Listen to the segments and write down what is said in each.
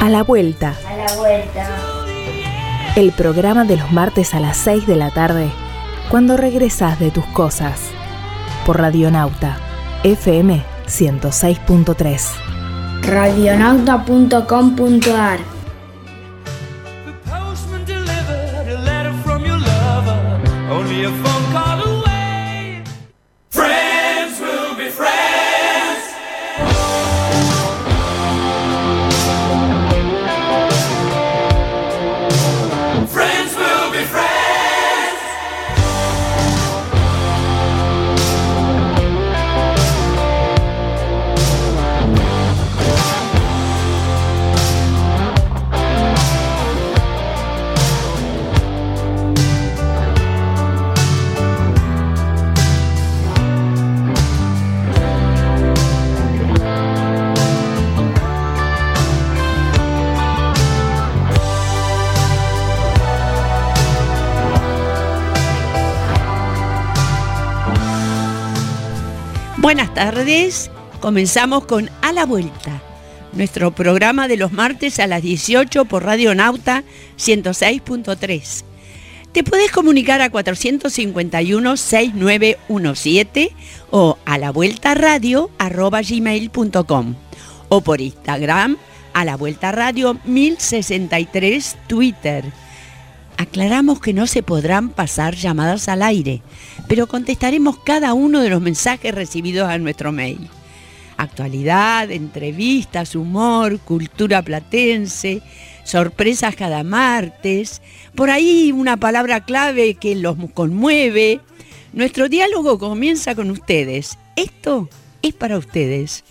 A la vuelta. A la vuelta. El programa de los martes a las 6 de la tarde, cuando regresás de tus cosas. Por Radionauta, FM 106.3. Radionauta.com.ar. Buenas tardes, comenzamos con A la Vuelta, nuestro programa de los martes a las 18 por Radionauta 106.3. Te podés comunicar a 451-6917 o a lavueltaradio@gmail.com o por Instagram a la Vuelta Radio 1063 Twitter. Aclaramos que no se podrán pasar llamadas al aire, pero contestaremos cada uno de los mensajes recibidos a nuestro mail. Actualidad, entrevistas, humor, cultura platense, sorpresas cada martes, por ahí una palabra clave que los conmueve. Nuestro diálogo comienza con ustedes. Esto es para ustedes.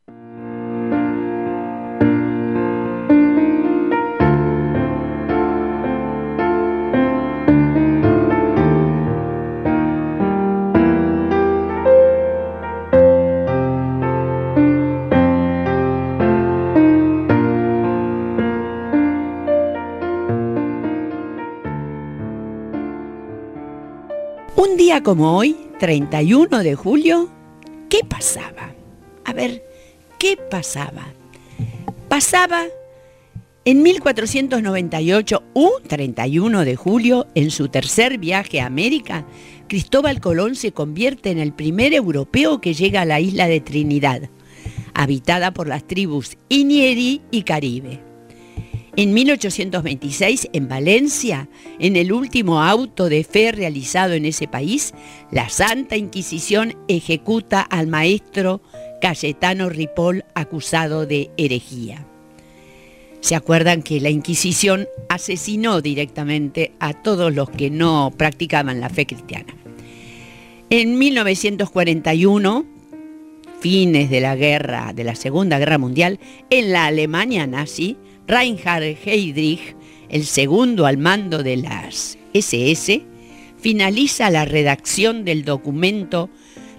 Un día como hoy, 31 de julio, ¿qué pasaba? A ver, ¿qué pasaba? Pasaba en 1498, un 31 de julio, en su tercer viaje a América, Cristóbal Colón se convierte en el primer europeo que llega a la isla de Trinidad, habitada por las tribus Inieri y Caribe. En 1826, en Valencia, en el último auto de fe realizado en ese país, la Santa Inquisición ejecuta al maestro Cayetano Ripoll acusado de herejía. ¿Se acuerdan que la Inquisición asesinó directamente a todos los que no practicaban la fe cristiana? En 1941, fines de la Segunda Guerra Mundial, en la Alemania nazi, Reinhard Heydrich, el segundo al mando de las SS, finaliza la redacción del documento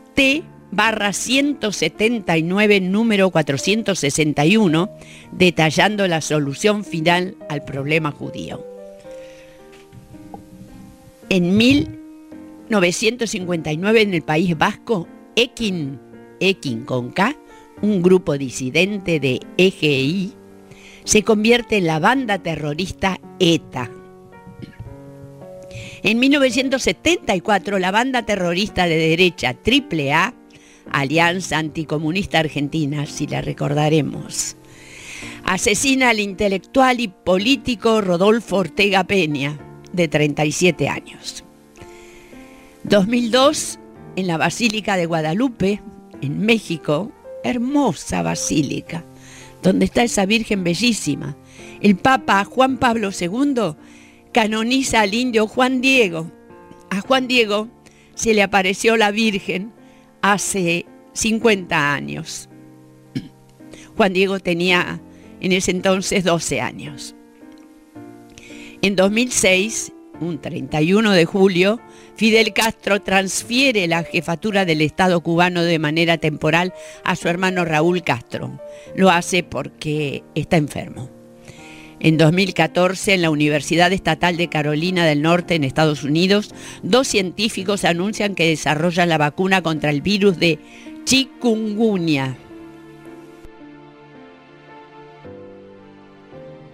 T/179, número 461, detallando la solución final al problema judío. En 1959, en el País Vasco, Ekin con K, un grupo disidente de EGI, se convierte en la banda terrorista ETA. En 1974, la banda terrorista de derecha AAA, Alianza Anticomunista Argentina, si la recordaremos, asesina al intelectual y político Rodolfo Ortega Peña, de 37 años. 2002, en la Basílica de Guadalupe, en México, hermosa basílica, donde está esa Virgen bellísima, el Papa Juan Pablo II canoniza al indio Juan Diego. A Juan Diego se le apareció la Virgen hace 50 años. Juan Diego tenía en ese entonces 12 años. En 2006, un 31 de julio, Fidel Castro transfiere la jefatura del Estado cubano de manera temporal a su hermano Raúl Castro. Lo hace porque está enfermo. En 2014, en la Universidad Estatal de Carolina del Norte, en Estados Unidos, 2 científicos anuncian que desarrollan la vacuna contra el virus de chikungunya.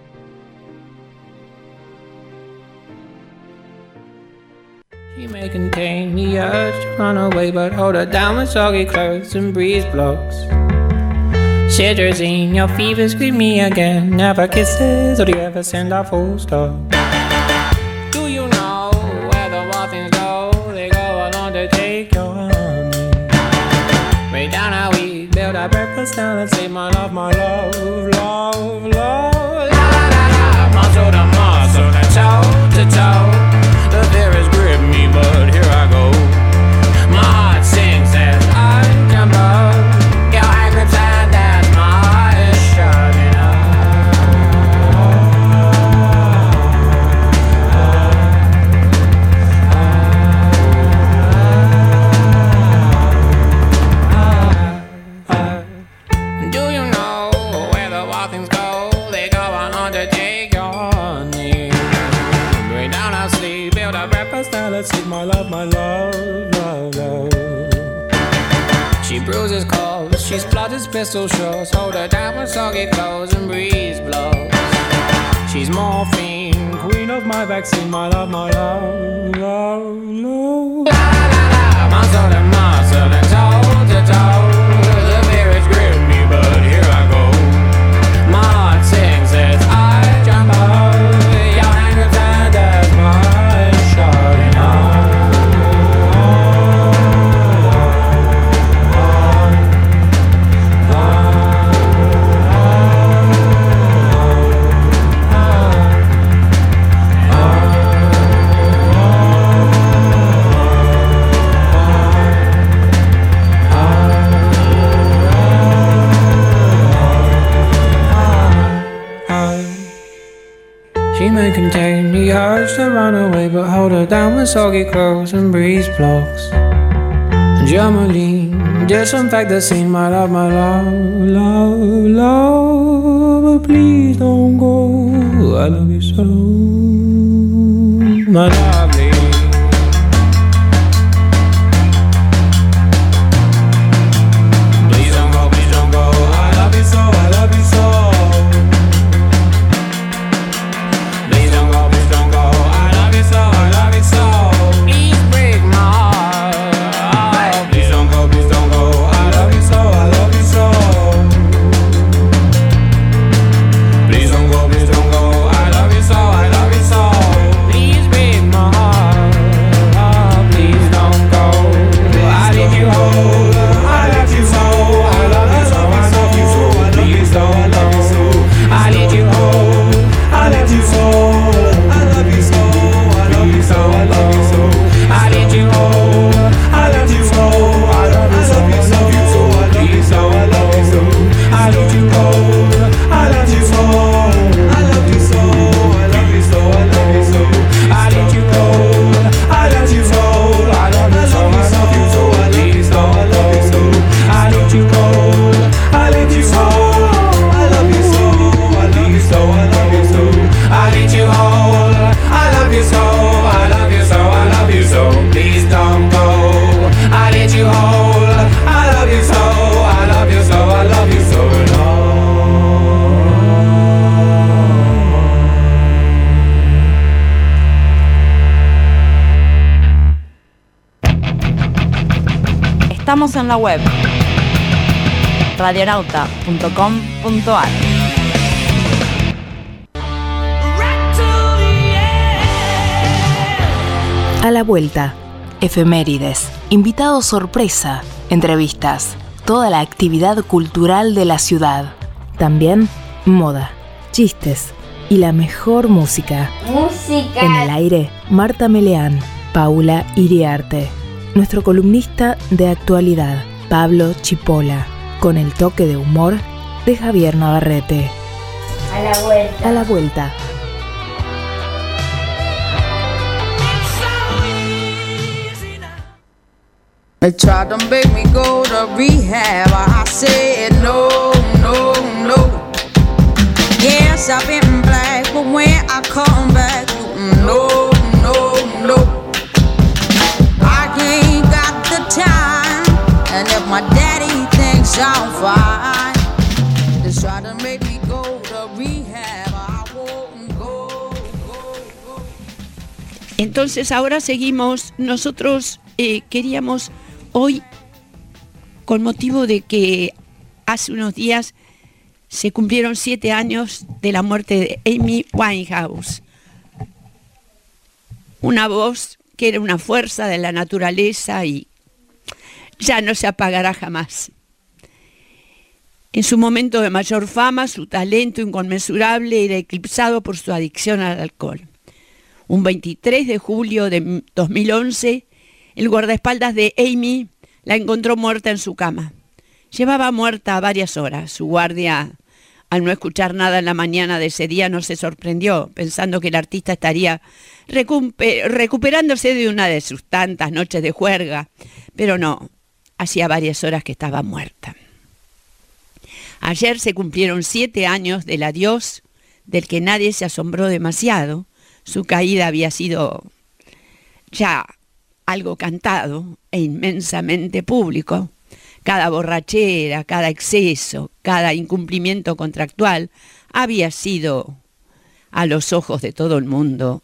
She may contain the urge to run away, but hold her down with soggy clothes and breeze blocks. Cetirizine, your fever's scream me again. Never kisses, or do you ever send a full stop? Do you know where the wild things go? They go along to take your honey. Way down how we build our breakfast down and say my love, love, love. La la la la, muscle to muscle and toe to toe. The fear has gripped me, but here I go. My heart sings as I jump up. Your hand grips and as my eyes shutting up. Do you know where the wild things go? They go on to take your honey. Way down our sleep, build a breakfast, now let's eat my love, love, love. She bruises calls, she splutters pistol shots. Hold her down with soggy clothes and breeze blows. She's morphine, queen of my vaccine, my love, love, love. La la la, muscle to muscle and toe to toe. The fear has gripped me, but here I go. My heart sings as I jump up. Your hand grips and as my eyes shutting up. She may contain the urge to run away, but hold her down with soggy clothes and breeze blocks. Germaline, disinfect the scene, my love, love, love. But please don't go, I love you so, my lovely. Please don't go, I love you so, I love you so. Estamos en la web radionauta.com.ar. A la vuelta, efemérides, invitados sorpresa, entrevistas, toda la actividad cultural de la ciudad. También moda, chistes y la mejor música. En el aire, Marta Meleán, Paula Iriarte. Nuestro columnista de actualidad, Pablo Chipola, con el toque de humor de Javier Navarrete. A la vuelta. A la vuelta. They tried to make me go to rehab. I said no, no, no. Yes, I've been black, but when I come back, no, no, no. I ain't got the time, and if my daddy thinks I'm fine, they try to make me go to rehab. I won't go. Entonces ahora seguimos, nosotros queríamos hoy, con motivo de que hace unos días se cumplieron 7 años de la muerte de Amy Winehouse, una voz que era una fuerza de la naturaleza y ya no se apagará jamás. En su momento de mayor fama, su talento inconmensurable era eclipsado por su adicción al alcohol. Un 23 de julio de 2011, el guardaespaldas de Amy la encontró muerta en su cama. Llevaba muerta varias horas. Su guardia, al no escuchar nada en la mañana de ese día, no se sorprendió, pensando que el artista estaría recuperándose de una de sus tantas noches de juerga. Pero no, hacía varias horas que estaba muerta. Ayer se cumplieron 7 años del adiós, del que nadie se asombró demasiado. Su caída había sido ya algo cantado e inmensamente público. Cada borrachera, cada exceso, cada incumplimiento contractual había sido, a los ojos de todo el mundo,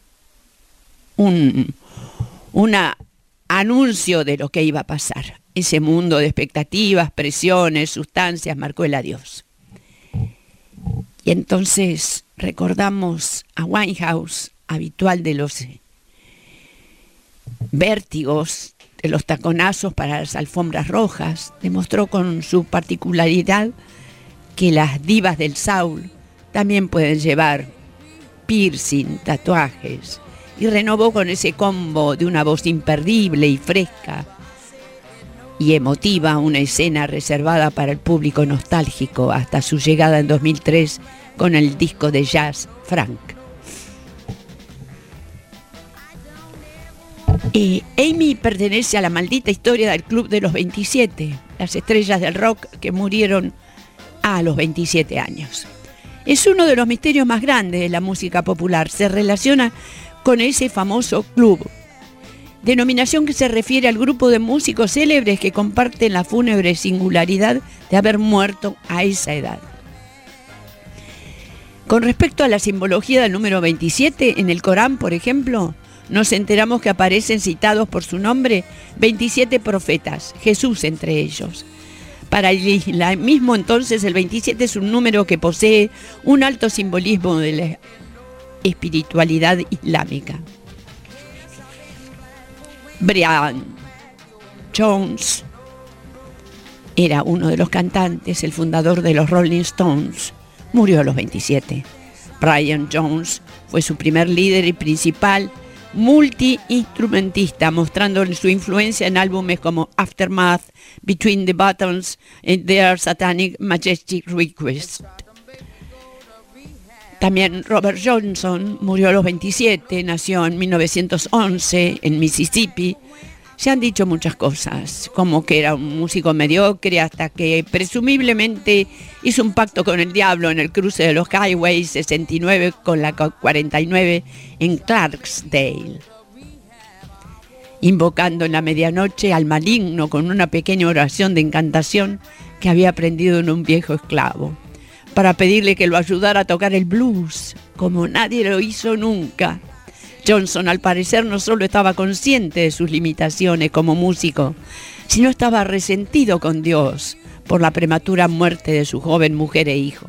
un anuncio de lo que iba a pasar. Ese mundo de expectativas, presiones, sustancias marcó el adiós. Y entonces recordamos a Winehouse, habitual de los vértigos, de los taconazos para las alfombras rojas. Demostró con su particularidad que las divas del soul también pueden llevar piercing, tatuajes, y renovó con ese combo de una voz imperdible y fresca y emotiva una escena reservada para el público nostálgico hasta su llegada en 2003 con el disco de jazz Frank. Amy pertenece a la maldita historia del Club de los 27, las estrellas del rock que murieron a los 27 años. Es uno de los misterios más grandes de la música popular. Se relaciona con ese famoso club, denominación que se refiere al grupo de músicos célebres que comparten la fúnebre singularidad de haber muerto a esa edad. Con respecto a la simbología del número 27, en el Corán, por ejemplo, nos enteramos que aparecen citados por su nombre 27 profetas, Jesús entre ellos. Para el islamismo, entonces, el 27 es un número que posee un alto simbolismo de la espiritualidad islámica. Brian Jones era uno de los cantantes, el fundador de los Rolling Stones. Murió a los 27. Brian Jones fue su primer líder y principal multiinstrumentista, mostrando su influencia en álbumes como Aftermath, Between the Buttons y Their Satanic Majestic Request. También Robert Johnson murió a los 27, nació en 1911 en Mississippi. Se han dicho muchas cosas, como que era un músico mediocre hasta que presumiblemente hizo un pacto con el diablo en el cruce de los Highway 69 con la 49 en Clarksdale, invocando en la medianoche al maligno con una pequeña oración de encantación que había aprendido en un viejo esclavo, para pedirle que lo ayudara a tocar el blues, como nadie lo hizo nunca. Johnson, al parecer, no solo estaba consciente de sus limitaciones como músico, sino estaba resentido con Dios por la prematura muerte de su joven mujer e hijo.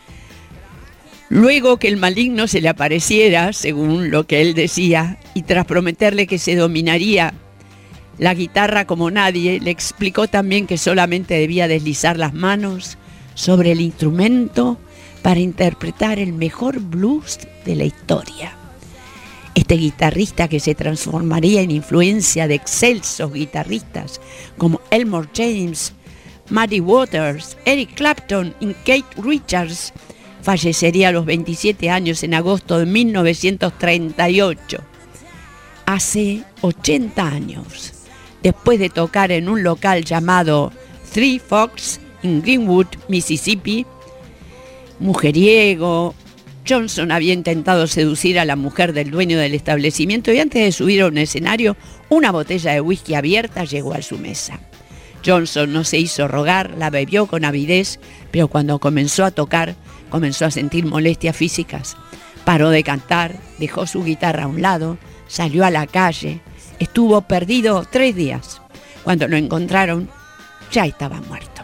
Luego que el maligno se le apareciera, según lo que él decía, y tras prometerle que se dominaría la guitarra como nadie, le explicó también que solamente debía deslizar las manos sobre el instrumento para interpretar el mejor blues de la historia. Este guitarrista, que se transformaría en influencia de excelsos guitarristas como Elmore James, Muddy Waters, Eric Clapton y Keith Richards, fallecería a los 27 años en agosto de 1938. Hace 80 años, después de tocar en un local llamado Three Forks en Greenwood, Mississippi. Mujeriego, Johnson había intentado seducir a la mujer del dueño del establecimiento y antes de subir a un escenario, una botella de whisky abierta llegó a su mesa. Johnson no se hizo rogar, la bebió con avidez, pero cuando comenzó a tocar, comenzó a sentir molestias físicas. Paró de cantar, dejó su guitarra a un lado, salió a la calle, estuvo perdido 3 días. Cuando lo encontraron, ya estaba muerto.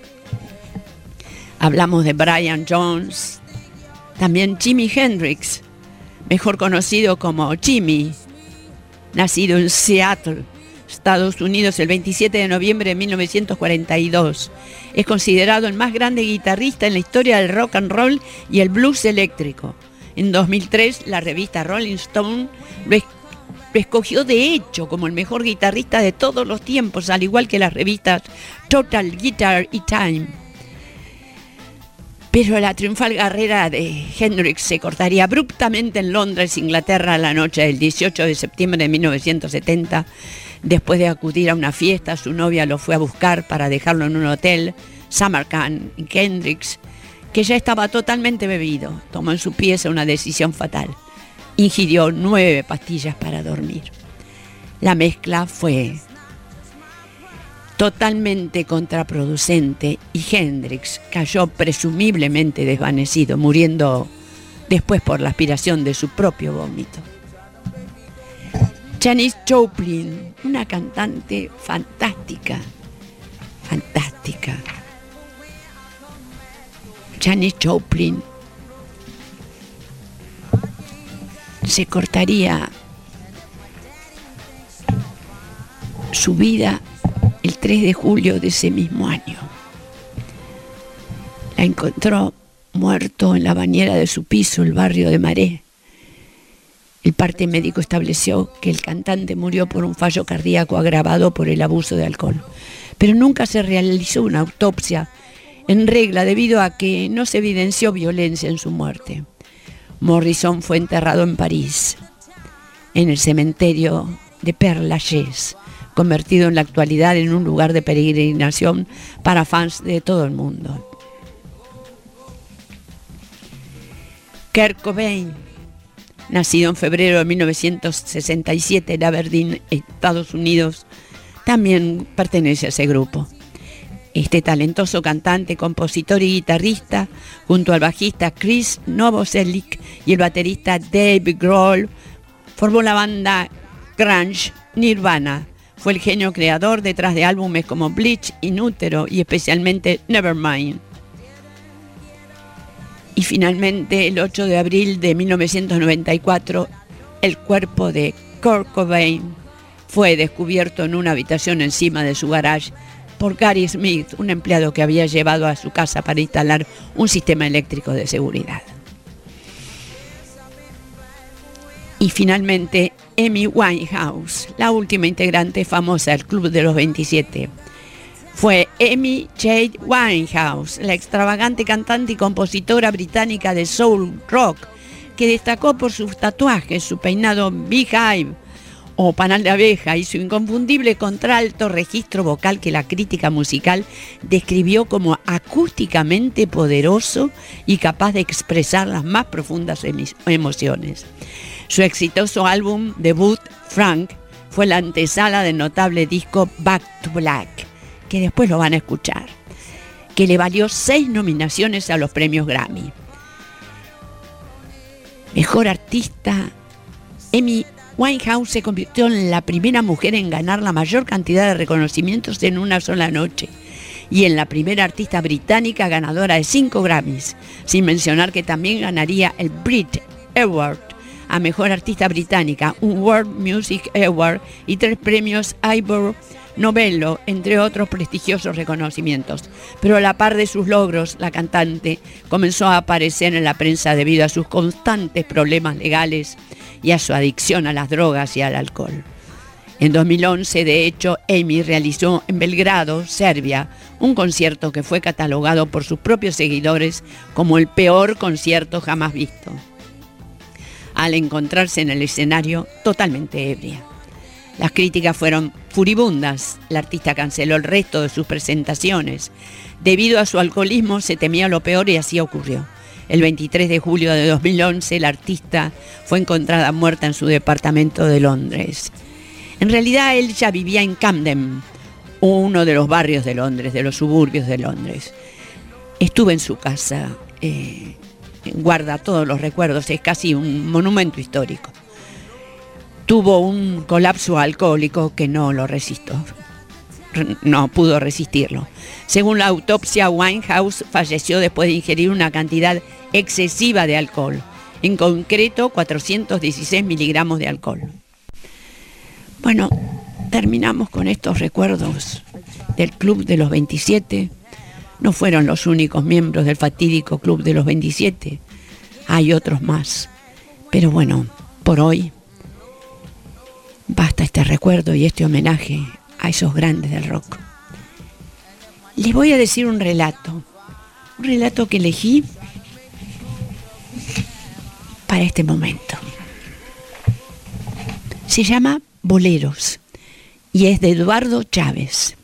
Hablamos de Brian Jones, también Jimi Hendrix, mejor conocido como Jimi, nacido en Seattle, Estados Unidos, el 27 de noviembre de 1942. Es considerado el más grande guitarrista en la historia del rock and roll y el blues eléctrico. En 2003, la revista Rolling Stone lo escogió de hecho como el mejor guitarrista de todos los tiempos, al igual que las revistas Total Guitar y Time. Pero la triunfal carrera de Hendrix se cortaría abruptamente en Londres, Inglaterra, la noche del 18 de septiembre de 1970. Después de acudir a una fiesta, su novia lo fue a buscar para dejarlo en un hotel, Samarkand, y Hendrix, que ya estaba totalmente bebido, tomó en su pieza una decisión fatal. Ingirió 9 pastillas para dormir. La mezcla fue totalmente contraproducente y Hendrix cayó presumiblemente desvanecido, muriendo después por la aspiración de su propio vómito. Janis Joplin, una cantante fantástica. Janis Joplin se cortaría su vida el 3 de julio de ese mismo año. La encontró muerto en la bañera de su piso, el barrio de Marais. El parte médico estableció que el cantante murió por un fallo cardíaco agravado por el abuso de alcohol, pero nunca se realizó una autopsia en regla debido a que no se evidenció violencia en su muerte. Morrison fue enterrado en París, en el cementerio de Père Lachaise, convertido en la actualidad en un lugar de peregrinación para fans de todo el mundo. Kurt Cobain, nacido en febrero de 1967 en Aberdeen, Estados Unidos, también pertenece a ese grupo. Este talentoso cantante, compositor y guitarrista, junto al bajista Chris Novoselic y el baterista Dave Grohl, formó la banda grunge Nirvana. Fue el genio creador detrás de álbumes como Bleach, In Utero y especialmente Nevermind. Y finalmente, el 8 de abril de 1994, el cuerpo de Kurt Cobain fue descubierto en una habitación encima de su garage por Gary Smith, un empleado que había llevado a su casa para instalar un sistema eléctrico de seguridad. Y finalmente, Amy Winehouse, la última integrante famosa del Club de los 27. Fue Amy Jade Winehouse, la extravagante cantante y compositora británica de soul rock, que destacó por sus tatuajes, su peinado beehive o panal de abeja y su inconfundible contralto registro vocal que la crítica musical describió como acústicamente poderoso y capaz de expresar las más profundas emociones. Su exitoso álbum debut, Frank, fue la antesala del notable disco Back to Black, que después lo van a escuchar, que le valió 6 nominaciones a los premios Grammy. Mejor artista, Amy Winehouse se convirtió en la primera mujer en ganar la mayor cantidad de reconocimientos en una sola noche y en la primera artista británica ganadora de 5 Grammys, sin mencionar que también ganaría el Brit Award a Mejor Artista Británica, un World Music Award y 3 premios Ivor Novello, entre otros prestigiosos reconocimientos. Pero a la par de sus logros, la cantante comenzó a aparecer en la prensa debido a sus constantes problemas legales y a su adicción a las drogas y al alcohol. En 2011, de hecho, Amy realizó en Belgrado, Serbia, un concierto que fue catalogado por sus propios seguidores como el peor concierto jamás visto, al encontrarse en el escenario totalmente ebria. Las críticas fueron furibundas. La artista canceló el resto de sus presentaciones. Debido a su alcoholismo se temía lo peor y así ocurrió. El 23 de julio de 2011 la artista fue encontrada muerta en su departamento de Londres. En realidad él ya vivía en Camden, uno de los barrios de Londres, de los suburbios de Londres. Estuve en su casa, guarda todos los recuerdos, es casi un monumento histórico. tuvo un colapso alcohólico que no pudo resistirlo. Según la autopsia, Winehouse falleció después de ingerir una cantidad excesiva de alcohol, en concreto 416 miligramos de alcohol. Bueno, terminamos con estos recuerdos del Club de los 27. No fueron los únicos miembros del fatídico Club de los 27, hay otros más. Pero bueno, por hoy basta este recuerdo y este homenaje a esos grandes del rock. Les voy a decir un relato que elegí para este momento. Se llama Boleros y es de Eduardo Chávez.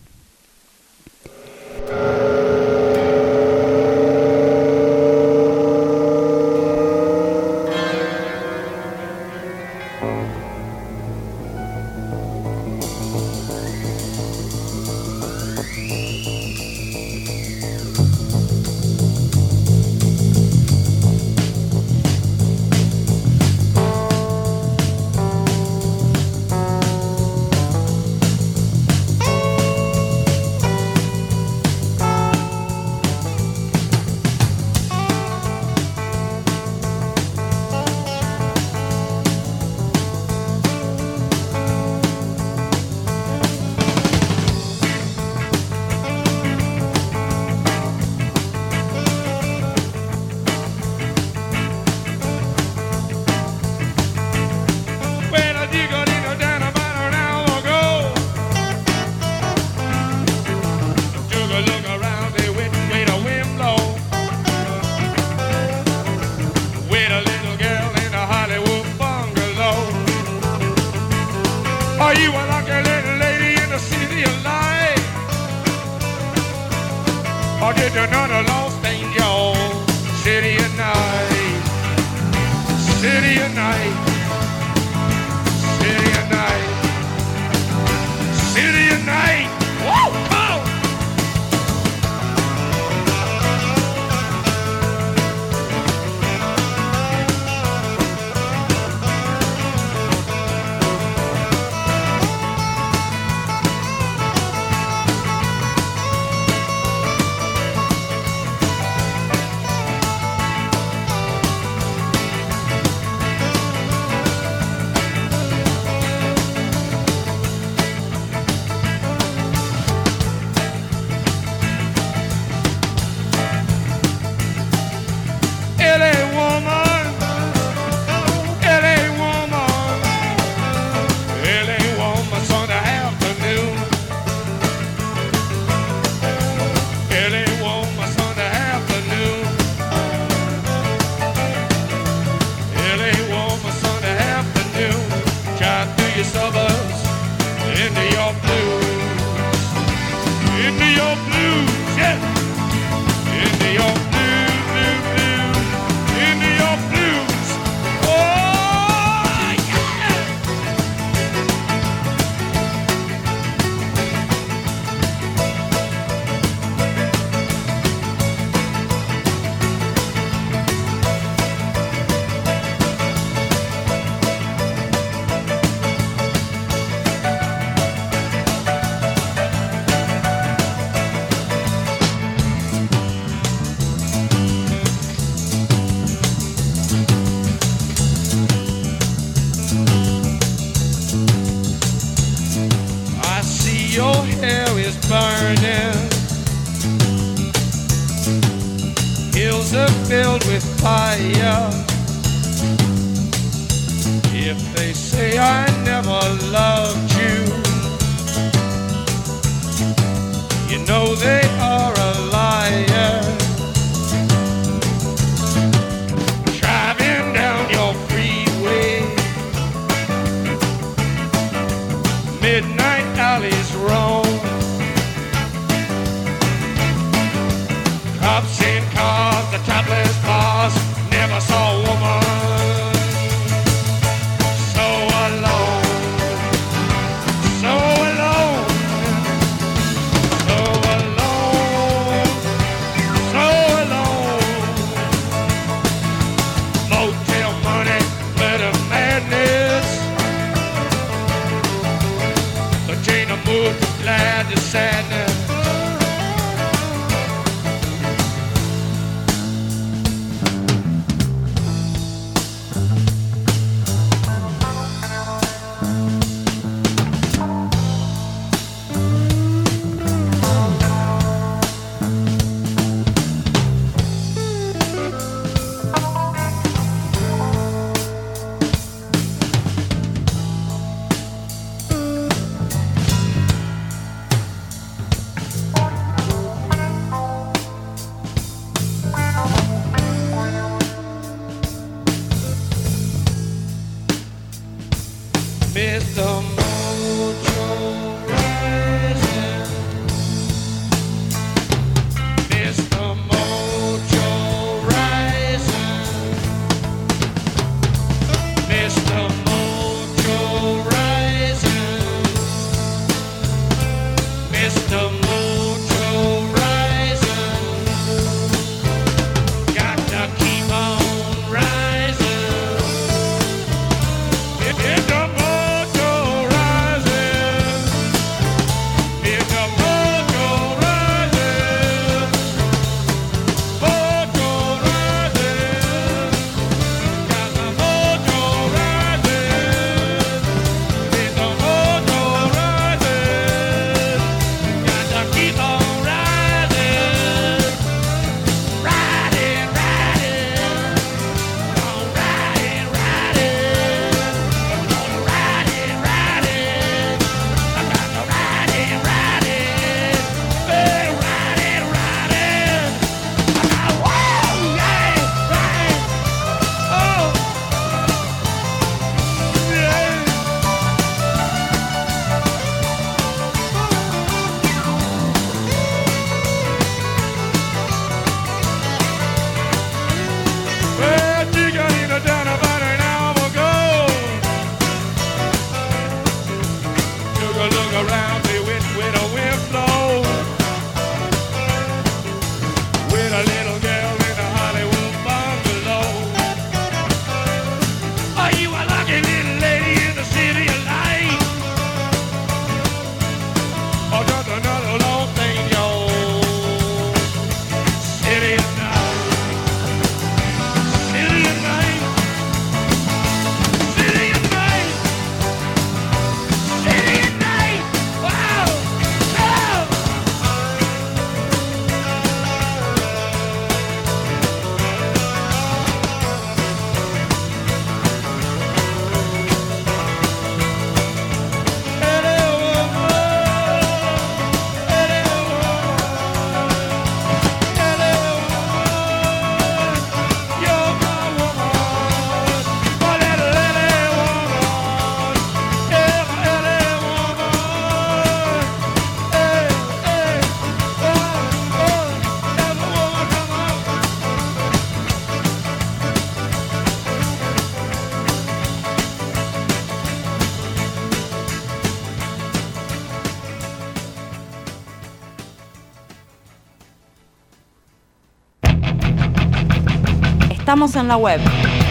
glad your sadness. Mr. Mojo Rising, Mr. Mojo Rising, Mr. Mojo Rising, Mr. Mojo Rising, got to keep on rising. Mr. Mojo rising, Mr. Mojo rising, Mojo rising, got the mojo rising, Mr. Mojo rising, got to keep on rising, riding, riding, on riding, riding. Riding, riding, I got to riding, riding, hey, riding, riding. I got whoa, yeah, riding, oh, yeah. Well, Chicanina down about an hour ago. Took a look around, see which way the wind blows. With a little girl in a Hollywood bungalow. Are you a lucky little lady in the city of light? Or just another long thing, yo? City of night. City of night. City of night. City of night. Wow. Oh. Estamos en la web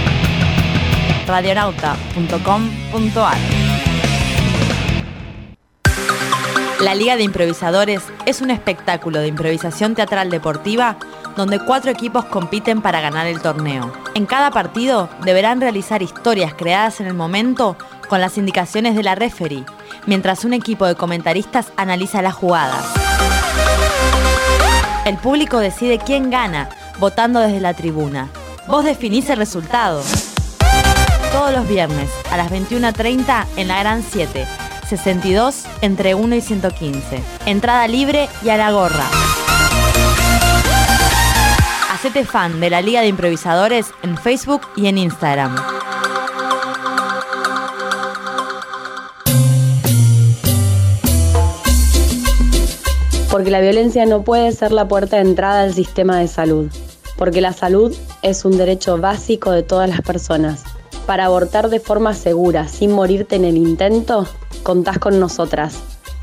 radionauta.com.ar. La Liga de Improvisadores es un espectáculo de improvisación teatral deportiva donde 4 equipos compiten para ganar el torneo. En cada partido deberán realizar historias creadas en el momento con las indicaciones de la referee, mientras un equipo de comentaristas analiza las jugadas. El público decide quién gana, votando desde la tribuna. Vos definís el resultado. Todos los viernes a las 21:30 en la Gran 7, 62 entre 1 y 115. Entrada libre y a la gorra. Hacete fan de la Liga de Improvisadores en Facebook y en Instagram. Porque la violencia no puede ser la puerta de entrada al sistema de salud. Porque la salud es un derecho básico de todas las personas. Para abortar de forma segura, sin morirte en el intento, contás con nosotras.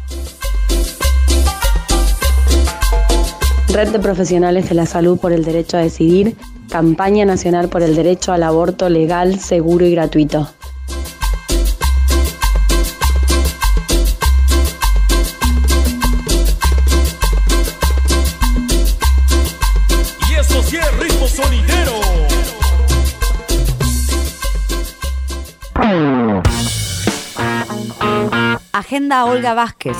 Red de Profesionales de la Salud por el Derecho a Decidir, Campaña Nacional por el Derecho al Aborto Legal, Seguro y Gratuito. Agenda Olga Vázquez.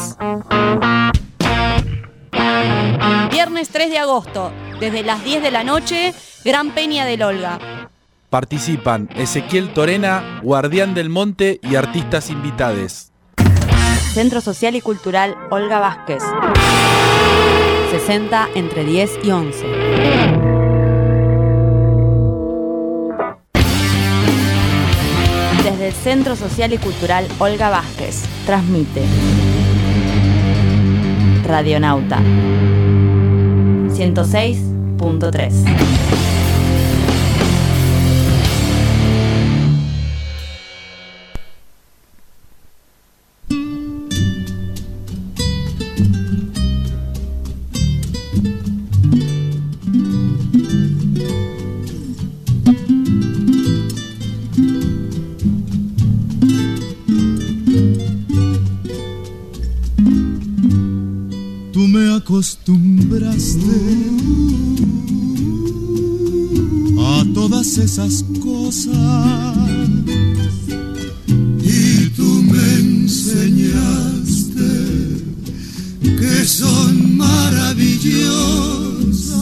Viernes 3 de agosto, desde las 10 de la noche, Gran Peña del Olga. Participan Ezequiel Torena, Guardián del Monte y artistas invitades. Centro Social y Cultural Olga Vázquez. 60 entre 10 y 11. Desde el Centro Social y Cultural Olga Vázquez, transmite Radionauta 106.3. Tú me acostumbraste a todas esas cosas y tú me enseñaste que son maravillosas.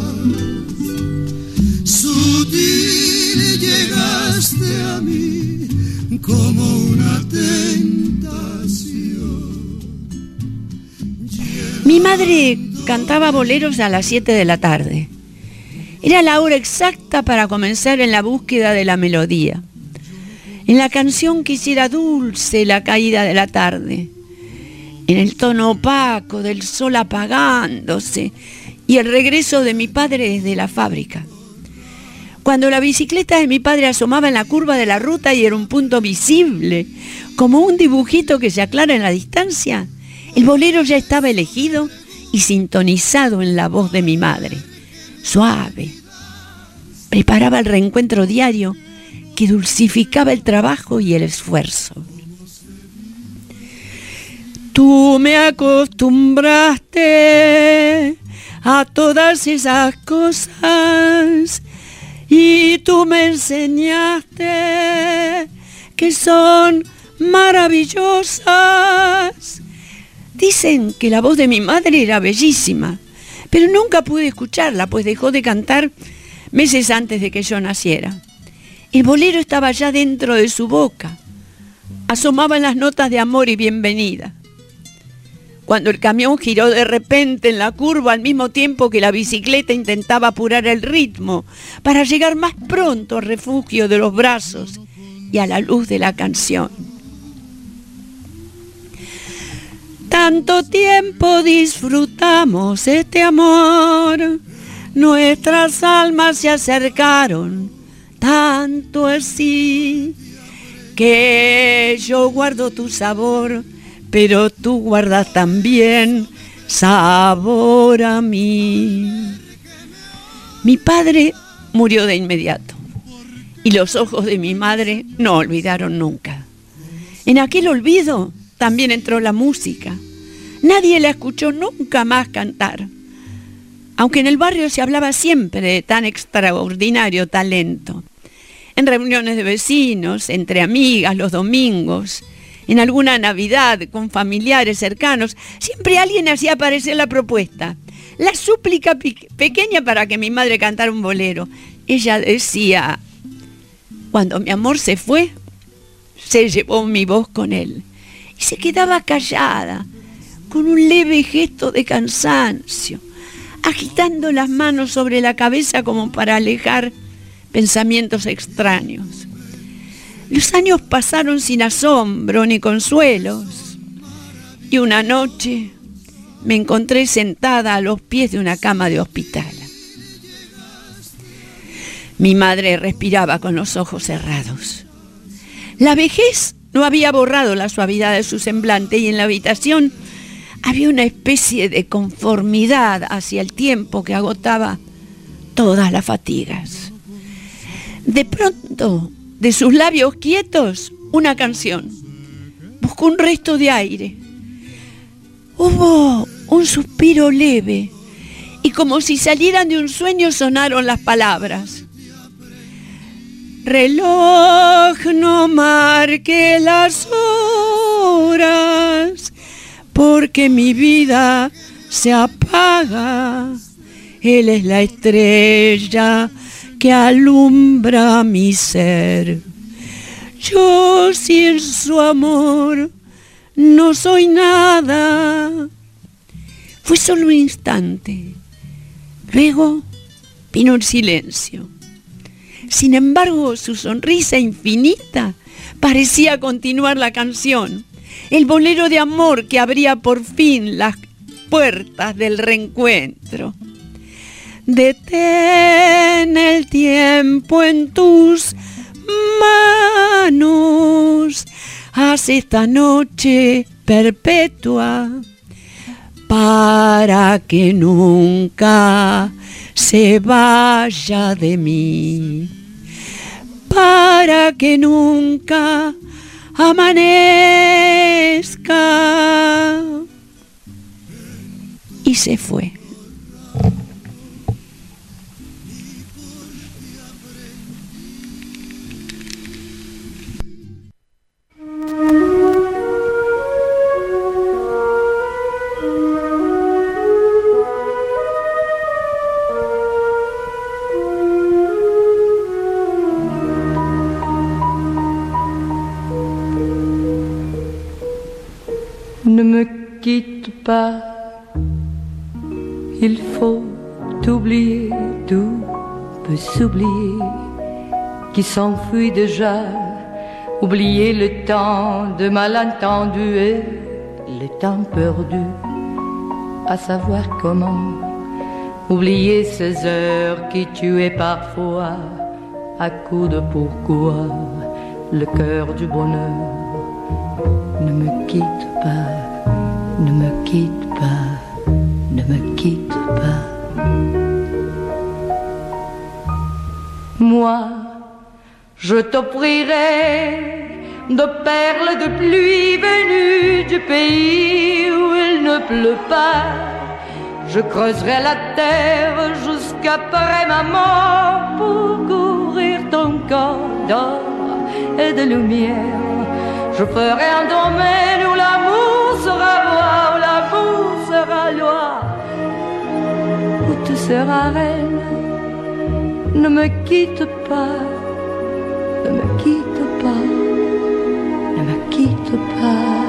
Sutil llegaste a mí como una tentación. Mi madre cantaba boleros a las 7 de la tarde. Era la hora exacta para comenzar en la búsqueda de la melodía. En la canción que hiciera dulce la caída de la tarde, en el tono opaco del sol apagándose y el regreso de mi padre desde la fábrica. Cuando la bicicleta de mi padre asomaba en la curva de la ruta y era un punto visible, como un dibujito que se aclara en la distancia, el bolero ya estaba elegido y sintonizado en la voz de mi madre, suave. Preparaba el reencuentro diario que dulcificaba el trabajo y el esfuerzo. Tú me acostumbraste a todas esas cosas y tú me enseñaste que son maravillosas. Dicen que la voz de mi madre era bellísima, pero nunca pude escucharla, pues dejó de cantar meses antes de que yo naciera. El bolero estaba ya dentro de su boca. Asomaban las notas de amor y bienvenida. Cuando el camión giró de repente en la curva al mismo tiempo que la bicicleta intentaba apurar el ritmo para llegar más pronto al refugio de los brazos y a la luz de la canción. Tanto tiempo disfrutamos este amor, nuestras almas se acercaron, tanto así que yo guardo tu sabor, pero tú guardas también sabor a mí. Mi padre murió de inmediato y los ojos de mi madre no olvidaron nunca. En aquel olvido también entró la música. Nadie la escuchó nunca más cantar, aunque en el barrio se hablaba siempre de tan extraordinario talento. En reuniones de vecinos, entre amigas, los domingos, en alguna Navidad, con familiares cercanos, siempre alguien hacía aparecer la propuesta, la súplica pequeña para que mi madre cantara un bolero. Ella decía: cuando mi amor se fue, se llevó mi voz con él. Y se quedaba callada, con un leve gesto de cansancio, agitando las manos sobre la cabeza como para alejar pensamientos extraños. Los años pasaron sin asombro ni consuelos, y una noche me encontré sentada a los pies de una cama de hospital. Mi madre respiraba con los ojos cerrados. La vejez no había borrado la suavidad de su semblante y en la habitación había una especie de conformidad hacia el tiempo que agotaba todas las fatigas. De pronto, de sus labios quietos, una canción. Buscó un resto de aire. Hubo un suspiro leve y como si salieran de un sueño sonaron las palabras. Reloj, no marque las horas, porque mi vida se apaga. Él es la estrella que alumbra mi ser. Yo sin su amor no soy nada. Fue solo un instante. Luego vino el silencio. Sin embargo, su sonrisa infinita parecía continuar la canción, el bolero de amor que abría por fin las puertas del reencuentro. Detén el tiempo en tus manos, haz esta noche perpetua para que nunca se vaya de mí, para que nunca amanezca. Y se fue. Ne me quitte pas, il faut oublier, tout peut s'oublier, qui s'enfuit déjà, oublier le temps de malentendu et le temps perdu, à savoir comment, oublier ces heures qui tuaient parfois, à coups de pourquoi, le cœur du bonheur. Ne me quitte pas, ne me quitte pas, ne me quitte pas. Moi, je t'offrirai de perles de pluie venues du pays où il ne pleut pas. Je creuserai la terre jusqu'après ma mort pour couvrir ton corps d'or et de lumière. Je ferai un domaine où l'amour sera roi, où l'amour sera loi, où tu seras reine. Ne me quitte pas, ne me quitte pas, ne me quitte pas.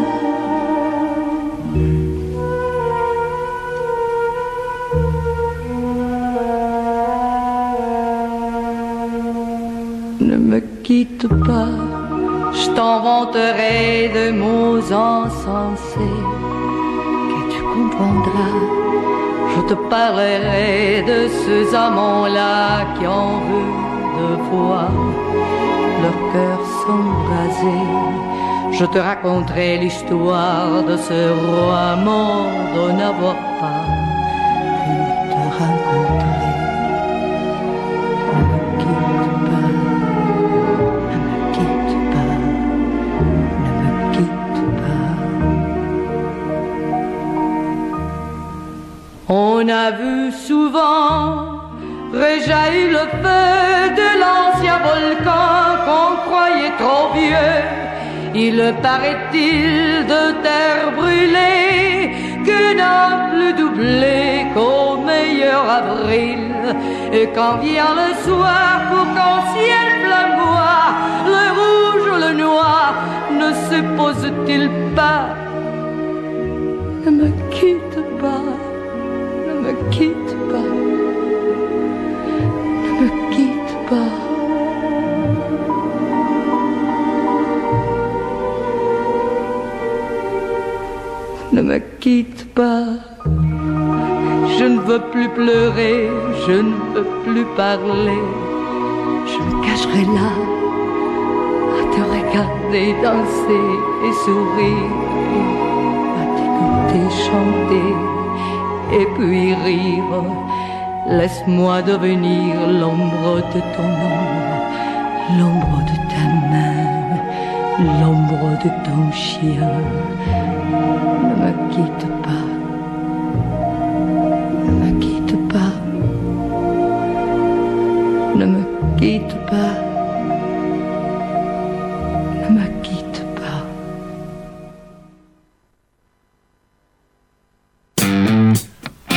Ne me quitte pas. Je t'inventerai de mots insensés que tu comprendras. Je te parlerai de ces amants-là qui ont vu deux fois leur cœur s'embraser. Je te raconterai l'histoire de ce roi mort de n'avoir pas pu te rencontrer. Ne me quitte pas. On a vu souvent réjaillir le feu de l'ancien volcan qu'on croyait trop vieux. Il paraît-il de terre brûlée que n'a plus doublé qu'au meilleur avril. Et quand vient le soir pour qu'en ciel flamboie, le rouge ou le noir ne se pose-t-il pas? Ne me quitte pas. Ne me quitte pas, ne me quitte pas. Ne me quitte pas. Je ne veux plus pleurer, je ne veux plus parler. Je me cacherai là, à te regarder danser et sourire, à t'écouter chanter. Et puis rire, laisse-moi devenir l'ombre de ton ombre, l'ombre de ta main, l'ombre de ton chien. Ne me quitte pas, ne me quitte pas, ne me quitte pas, ne me quitte pas.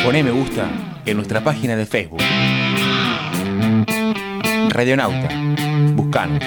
Poné me gusta en nuestra página de Facebook. Radionauta. Buscanos.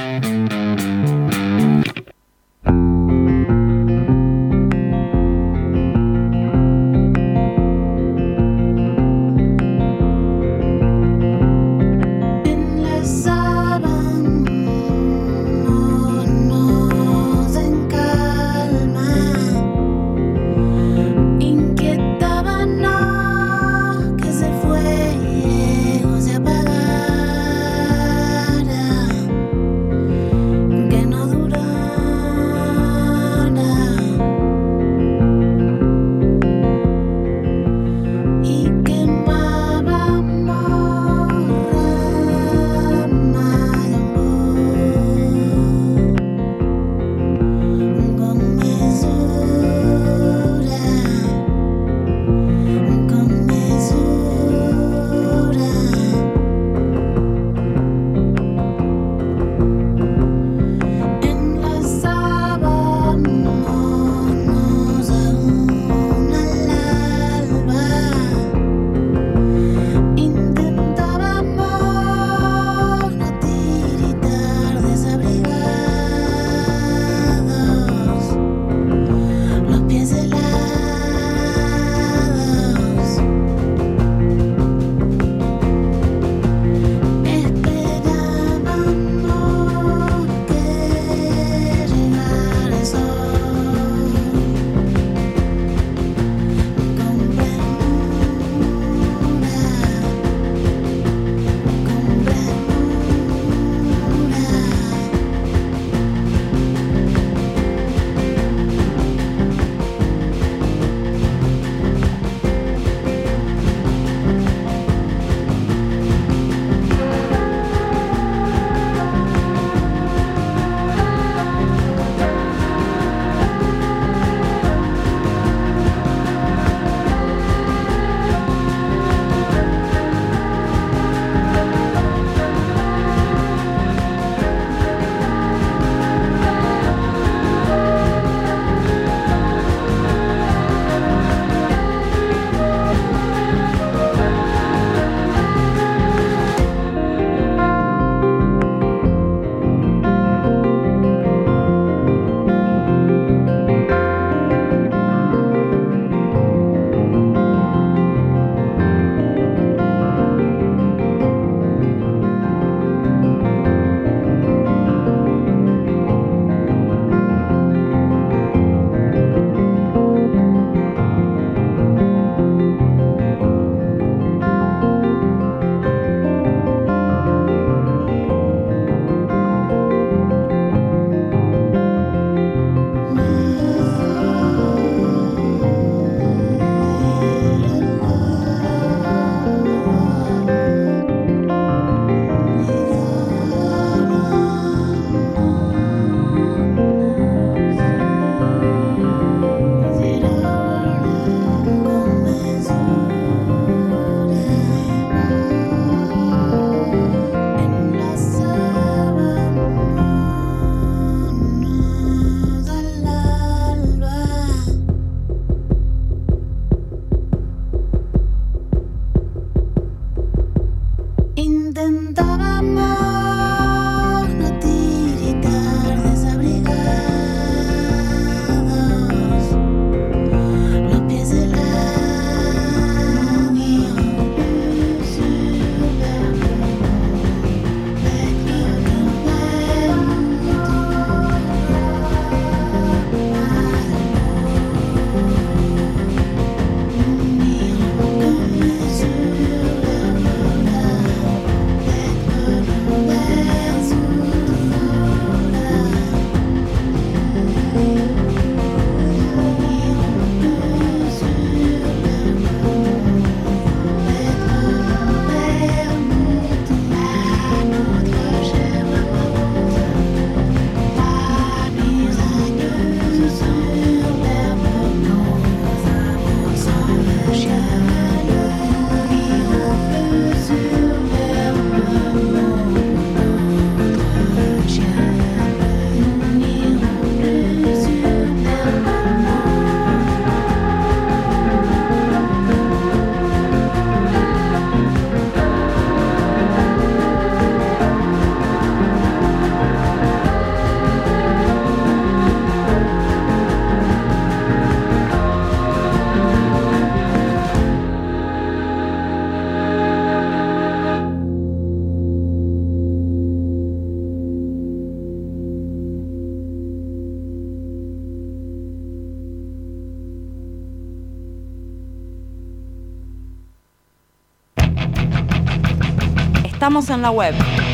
Estamos en la web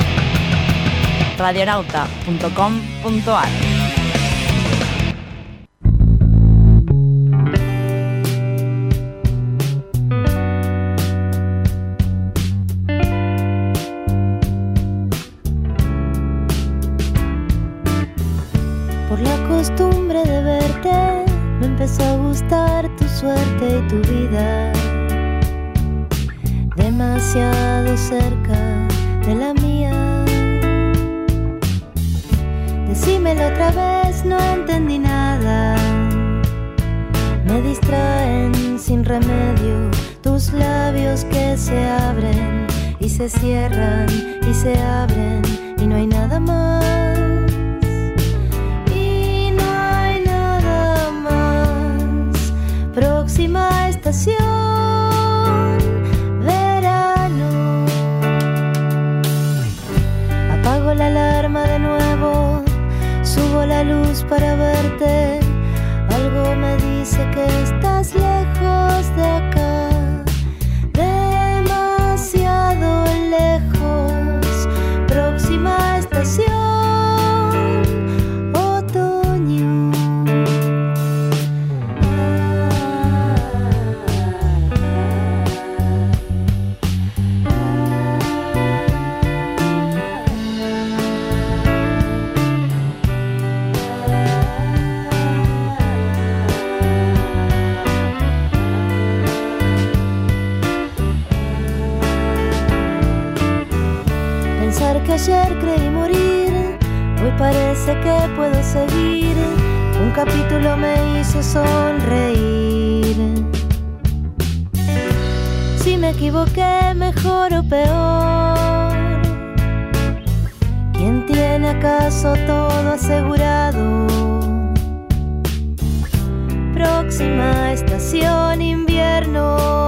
radionauta.com.ar. Por la costumbre de verte, me empezó a gustar tu suerte y tu vida, demasiado cerca de la mía. Decímelo otra vez, no entendí nada. Me distraen sin remedio tus labios que se abren y se cierran y se abren y no hay nada más. Próxima estación, verano. Apago la alarma de nuevo, subo la luz para verte. Algo me dice que estás lejos de acá, demasiado lejos. Próxima estación. Que ayer creí morir, hoy parece que puedo seguir. Un capítulo me hizo sonreír. Si me equivoqué, mejor o peor, ¿quién tiene acaso todo asegurado? Próxima estación, invierno.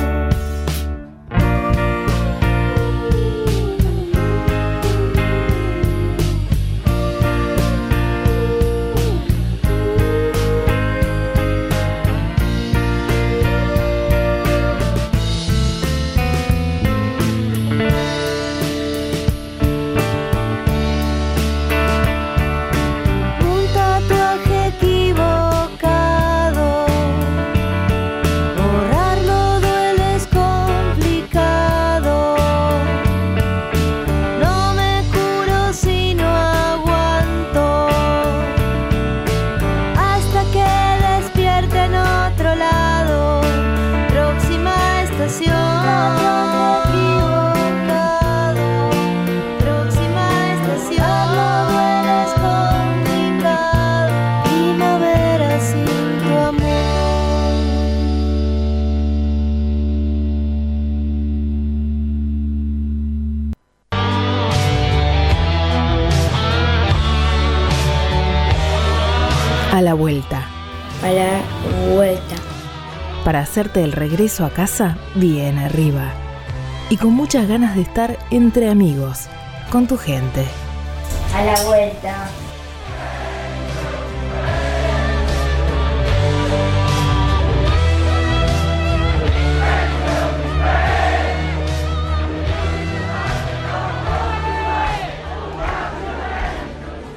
A la vuelta. A la vuelta. Para hacerte el regreso a casa bien arriba. Y con muchas ganas de estar entre amigos, con tu gente. A la vuelta.